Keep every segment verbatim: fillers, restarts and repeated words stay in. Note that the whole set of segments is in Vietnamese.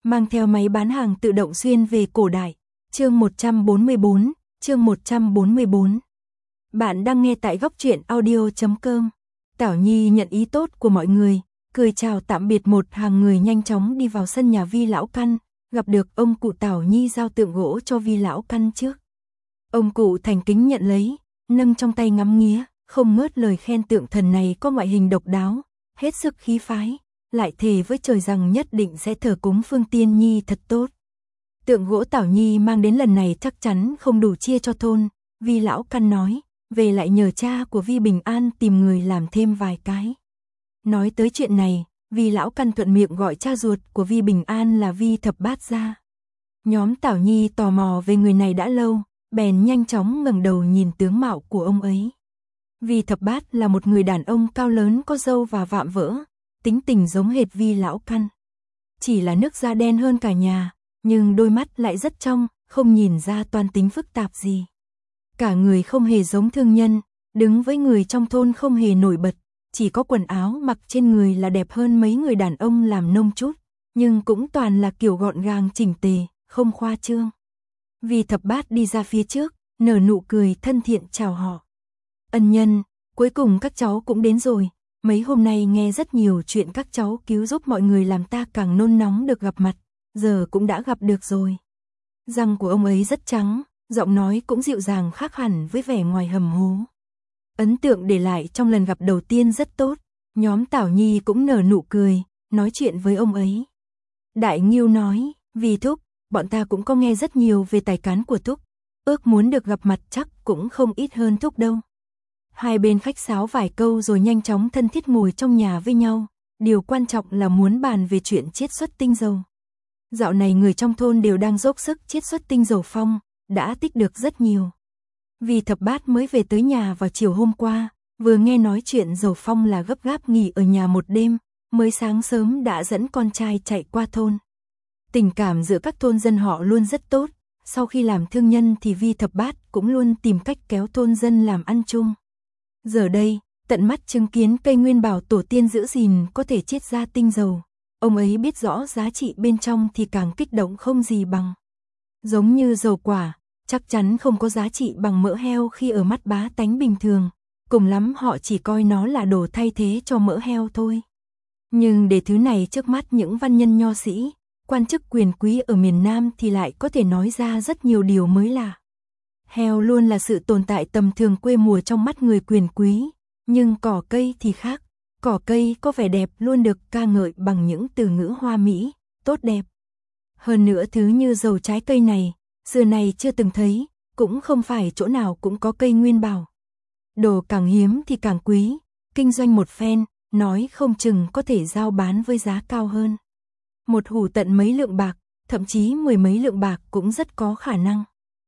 mang theo máy bán hàng tự động xuyên về cổ đại. Chương một trăm bốn mươi bốn, chương một trăm bốn mươi bốn. Bạn đang nghe tại góc truyện audio chấm com. Tảo Nhi nhận ý tốt của mọi người, cười chào tạm biệt một hàng người nhanh chóng đi vào sân nhà Vi lão căn, gặp được ông cụ. Tảo Nhi giao tượng gỗ cho Vi lão căn trước. Ông cụ thành kính nhận lấy, nâng trong tay ngắm nghía, không ngớt lời khen tượng thần này có ngoại hình độc đáo, hết sức khí phái, lại thề với trời rằng nhất định sẽ thờ cúng Phương Tiên Nhi thật tốt. Tượng gỗ Tảo Nhi mang đến lần này chắc chắn không đủ chia cho thôn, Vi lão căn nói, về lại nhờ cha của Vi Bình An tìm người làm thêm vài cái. Nói tới chuyện này, Vi lão căn thuận miệng gọi cha ruột của Vi Bình An là Vi Thập Bát ra. Nhóm Tảo Nhi tò mò về người này đã lâu, bèn nhanh chóng ngẩng đầu nhìn tướng mạo của ông ấy. Vi Thập Bát là một người đàn ông cao lớn có râu và vạm vỡ, tính tình giống hệt Vi lão căn. Chỉ là nước da đen hơn cả nhà, nhưng đôi mắt lại rất trong, không nhìn ra toan tính phức tạp gì. Cả người không hề giống thương nhân, đứng với người trong thôn không hề nổi bật, chỉ có quần áo mặc trên người là đẹp hơn mấy người đàn ông làm nông chút, nhưng cũng toàn là kiểu gọn gàng chỉnh tề, không khoa trương. Vi Thập Bát đi ra phía trước, nở nụ cười thân thiện chào họ. Ân nhân, cuối cùng các cháu cũng đến rồi, mấy hôm nay nghe rất nhiều chuyện các cháu cứu giúp mọi người làm ta càng nôn nóng được gặp mặt, giờ cũng đã gặp được rồi. Răng của ông ấy rất trắng, giọng nói cũng dịu dàng khác hẳn với vẻ ngoài hầm hố. Ấn tượng để lại trong lần gặp đầu tiên rất tốt, nhóm Tảo Nhi cũng nở nụ cười, nói chuyện với ông ấy. Đại Ngưu nói, Vi thúc, bọn ta cũng có nghe rất nhiều về tài cán của thúc, ước muốn được gặp mặt chắc cũng không ít hơn thúc đâu. Hai bên khách sáo vài câu rồi nhanh chóng thân thiết ngồi trong nhà với nhau, điều quan trọng là muốn bàn về chuyện chiết xuất tinh dầu. Dạo này người trong thôn đều đang dốc sức chiết xuất tinh dầu phong, đã tích được rất nhiều. Vi Thập Bát mới về tới nhà vào chiều hôm qua, vừa nghe nói chuyện dầu phong là gấp gáp nghỉ ở nhà một đêm, mới sáng sớm đã dẫn con trai chạy qua thôn. Tình cảm giữa các thôn dân họ luôn rất tốt, sau khi làm thương nhân thì Vi Thập Bát cũng luôn tìm cách kéo thôn dân làm ăn chung. Giờ đây, tận mắt chứng kiến cây nguyên bảo tổ tiên giữ gìn có thể chiết ra tinh dầu, ông ấy biết rõ giá trị bên trong thì càng kích động không gì bằng. Giống như dầu quả, chắc chắn không có giá trị bằng mỡ heo khi ở mắt bá tánh bình thường, cùng lắm họ chỉ coi nó là đồ thay thế cho mỡ heo thôi. Nhưng để thứ này trước mắt những văn nhân nho sĩ, quan chức quyền quý ở miền Nam thì lại có thể nói ra rất nhiều điều mới lạ. Heo luôn là sự tồn tại tầm thường quê mùa trong mắt người quyền quý, nhưng cỏ cây thì khác, cỏ cây có vẻ đẹp luôn được ca ngợi bằng những từ ngữ hoa mỹ, tốt đẹp. Hơn nữa thứ như dầu trái cây này, xưa này chưa từng thấy, cũng không phải chỗ nào cũng có cây nguyên bảo. Đồ càng hiếm thì càng quý, kinh doanh một phen, nói không chừng có thể giao bán với giá cao hơn. Một hủ tận mấy lượng bạc, thậm chí mười mấy lượng bạc cũng rất có khả năng.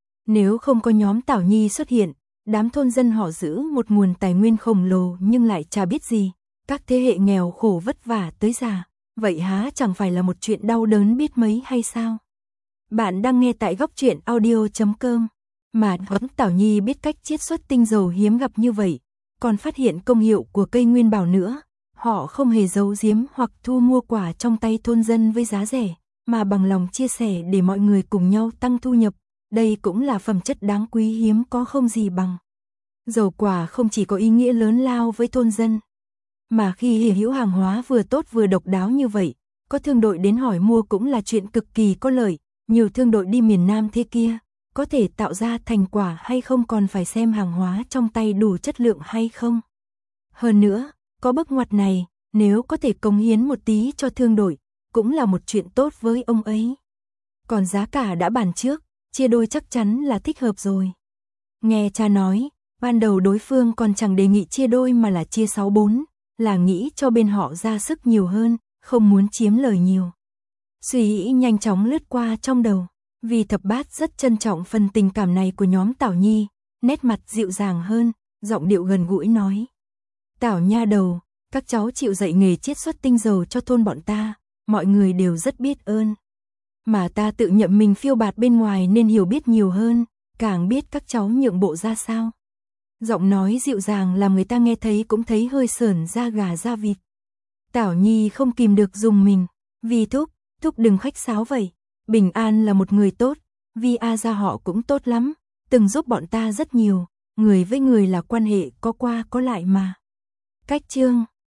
Nếu không có nhóm Tảo Nhi xuất hiện, đám thôn dân họ giữ một nguồn tài nguyên khổng lồ nhưng lại chả biết gì, các thế hệ nghèo khổ vất vả tới già, vậy há chẳng phải là một chuyện đau đớn biết mấy hay sao? Bạn đang nghe tại góc truyện audio chấm com. Mà nhóm Tảo Nhi biết cách chiết xuất tinh dầu hiếm gặp như vậy, còn phát hiện công hiệu của cây nguyên bảo nữa. Họ không hề giấu giếm hoặc thu mua quả trong tay thôn dân với giá rẻ, mà bằng lòng chia sẻ để mọi người cùng nhau tăng thu nhập. Đây cũng là phẩm chất đáng quý hiếm có không gì bằng. Dầu quả không chỉ có ý nghĩa lớn lao với thôn dân, mà khi hiện hữu hàng hóa vừa tốt vừa độc đáo như vậy, có thương đội đến hỏi mua cũng là chuyện cực kỳ có lợi. Nhiều thương đội đi miền Nam thế kia, có thể tạo ra thành quả hay không còn phải xem hàng hóa trong tay đủ chất lượng hay không. Hơn nữa, có bước ngoặt này, nếu có thể cống hiến một tí cho thương đội, cũng là một chuyện tốt với ông ấy. Còn giá cả đã bàn trước, chia đôi chắc chắn là thích hợp rồi. Nghe cha nói, ban đầu đối phương còn chẳng đề nghị chia đôi mà là chia sáu bốn, là nghĩ cho bên họ ra sức nhiều hơn, không muốn chiếm lời nhiều. Suy nghĩ nhanh chóng lướt qua trong đầu, Vi Thập Bát rất trân trọng phần tình cảm này của nhóm Tảo Nhi, nét mặt dịu dàng hơn, giọng điệu gần gũi nói. Tảo nha đầu, các cháu chịu dạy nghề chiết xuất tinh dầu cho thôn bọn ta, mọi người đều rất biết ơn. Mà ta tự nhậm mình phiêu bạt bên ngoài nên hiểu biết nhiều hơn, càng biết các cháu nhượng bộ ra sao. Giọng nói dịu dàng làm người ta nghe thấy cũng thấy hơi sởn da gà da vịt. Tảo Nhi không kìm được dùng mình, Vi thúc, Thúc đừng khách sáo vậy. Bình An là một người tốt, vì A gia họ cũng tốt lắm, từng giúp bọn ta rất nhiều, người với người là quan hệ có qua có lại mà. Cách chương